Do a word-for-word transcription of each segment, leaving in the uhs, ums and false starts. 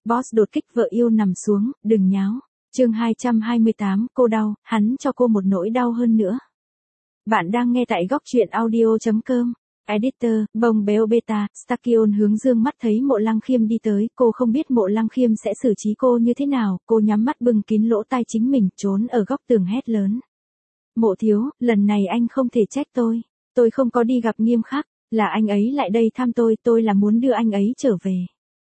Boss đột kích vợ yêu nằm xuống, đừng nháo. Chương hai trăm hai mươi tám, cô đau, hắn cho cô một nỗi đau hơn nữa. Bạn đang nghe tại góc truyện audio chấm com. Editor, bông béo beta, Stakion hướng dương mắt thấy Mộ Lăng Khiêm đi tới, cô không biết Mộ Lăng Khiêm sẽ xử trí cô như thế nào, cô nhắm mắt bưng kín lỗ tai chính mình, trốn ở góc tường hét lớn. Mộ thiếu, lần này anh không thể trách tôi, tôi không có đi gặp Nghiêm Khắc, là anh ấy lại đây thăm tôi, tôi là muốn đưa anh ấy trở về.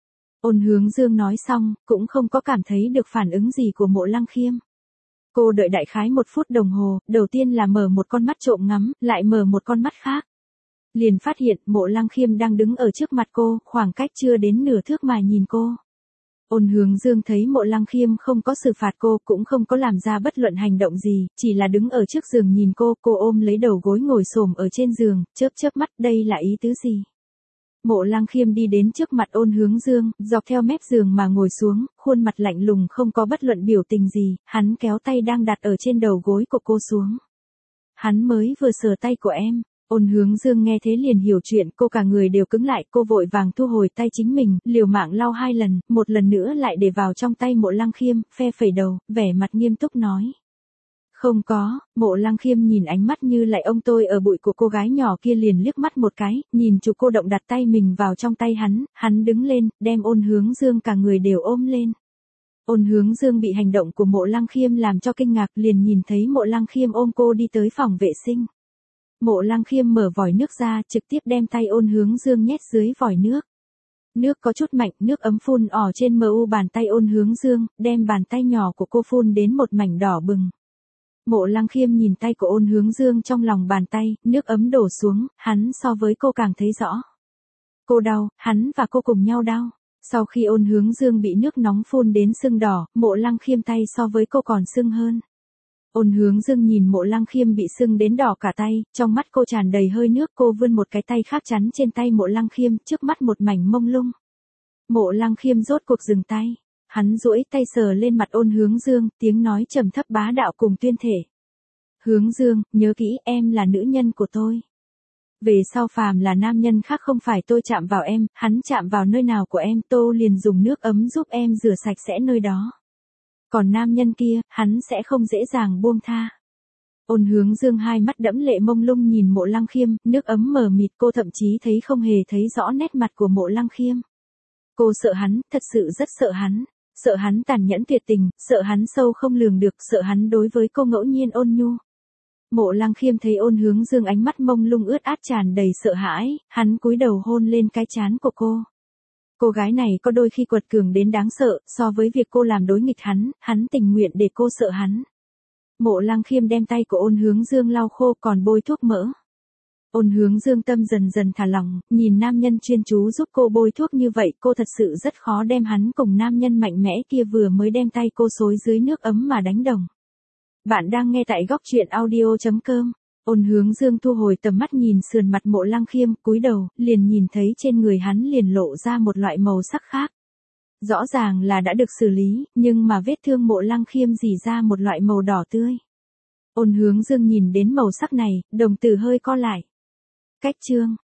Ôn hướng dương nói xong, cũng không có cảm thấy được phản ứng gì của Mộ Lăng Khiêm. Cô đợi đại khái một phút đồng hồ, đầu tiên là mở một con mắt trộm ngắm, lại mở một con mắt khác. Liền phát hiện Mộ Lăng Khiêm đang đứng ở trước mặt cô, khoảng cách chưa đến nửa thước mà nhìn cô. Ôn hướng dương thấy Mộ Lăng Khiêm không có xử phạt cô, cũng không có làm ra bất luận hành động gì, chỉ là đứng ở trước giường nhìn cô, cô ôm lấy đầu gối ngồi xổm ở trên giường, chớp chớp mắt, đây là ý tứ gì? Mộ Lăng Khiêm đi đến trước mặt ôn hướng dương, dọc theo mép giường mà ngồi xuống, khuôn mặt lạnh lùng không có bất luận biểu tình gì, hắn kéo tay đang đặt ở trên đầu gối của cô xuống. Hắn mới vừa sờ tay của em. Ôn hướng dương nghe thế liền hiểu chuyện, cô cả người đều cứng lại, cô vội vàng thu hồi tay chính mình, liều mạng lau hai lần, một lần nữa lại để vào trong tay Mộ Lăng Khiêm, phe phẩy đầu, vẻ mặt nghiêm túc nói. Không có. Mộ Lăng Khiêm nhìn ánh mắt như lại ông tôi ở bụi của cô gái nhỏ kia liền liếc mắt một cái, nhìn chủ cô động đặt tay mình vào trong tay hắn, hắn đứng lên, đem ôn hướng dương cả người đều ôm lên. Ôn hướng dương bị hành động của Mộ Lăng Khiêm làm cho kinh ngạc, liền nhìn thấy Mộ Lăng Khiêm ôm cô đi tới phòng vệ sinh. Mộ Lăng Khiêm mở vòi nước ra, trực tiếp đem tay ôn hướng dương nhét dưới vòi nước. Nước có chút mạnh, nước ấm phun ỏ trên mờ u bàn tay ôn hướng dương, đem bàn tay nhỏ của cô phun đến một mảnh đỏ bừng. Mộ Lăng Khiêm nhìn tay của ôn hướng dương trong lòng bàn tay, nước ấm đổ xuống, hắn so với cô càng thấy rõ. Cô đau, hắn và cô cùng nhau đau. Sau khi ôn hướng dương bị nước nóng phun đến sưng đỏ, Mộ Lăng Khiêm tay so với cô còn sưng hơn. Ôn hướng dương nhìn Mộ Lăng Khiêm bị sưng đến đỏ cả tay, trong mắt cô tràn đầy hơi nước, cô vươn một cái tay khác chắn trên tay Mộ Lăng Khiêm, trước mắt một mảnh mông lung. Mộ Lăng Khiêm rốt cuộc dừng tay, hắn duỗi tay sờ lên mặt ôn hướng dương, tiếng nói trầm thấp bá đạo cùng tuyên thể. Hướng dương, nhớ kỹ, em là nữ nhân của tôi. Về sau phàm là nam nhân khác không phải tôi chạm vào em, hắn chạm vào nơi nào của em, tôi liền dùng nước ấm giúp em rửa sạch sẽ nơi đó. Còn nam nhân kia, hắn sẽ không dễ dàng buông tha. Ôn hướng dương hai mắt đẫm lệ mông lung nhìn Mộ Lăng Khiêm, nước ấm mờ mịt, cô thậm chí thấy không hề thấy rõ nét mặt của Mộ Lăng Khiêm. Cô sợ hắn, thật sự rất sợ hắn, sợ hắn tàn nhẫn tuyệt tình, sợ hắn sâu không lường được, sợ hắn đối với cô ngẫu nhiên ôn nhu. Mộ Lăng Khiêm thấy ôn hướng dương ánh mắt mông lung ướt át tràn đầy sợ hãi, hắn cúi đầu hôn lên cái trán của cô. Cô gái này có đôi khi quật cường đến đáng sợ, so với việc cô làm đối nghịch hắn, hắn tình nguyện để cô sợ hắn. Mộ Lăng Khiêm đem tay của ôn hướng dương lau khô còn bôi thuốc mỡ. Ôn hướng dương tâm dần dần thả lỏng, nhìn nam nhân chuyên chú giúp cô bôi thuốc như vậy, cô thật sự rất khó đem hắn cùng nam nhân mạnh mẽ kia vừa mới đem tay cô xối dưới nước ấm mà đánh đồng. Bạn đang nghe tại góc truyện audio chấm com. Ôn hướng dương thu hồi tầm mắt nhìn sườn mặt Mộ Lăng Khiêm, cúi đầu, liền nhìn thấy trên người hắn liền lộ ra một loại màu sắc khác. Rõ ràng là đã được xử lý, nhưng mà vết thương Mộ Lăng Khiêm rỉ ra một loại màu đỏ tươi. Ôn hướng dương nhìn đến màu sắc này, đồng tử hơi co lại. Cách chương.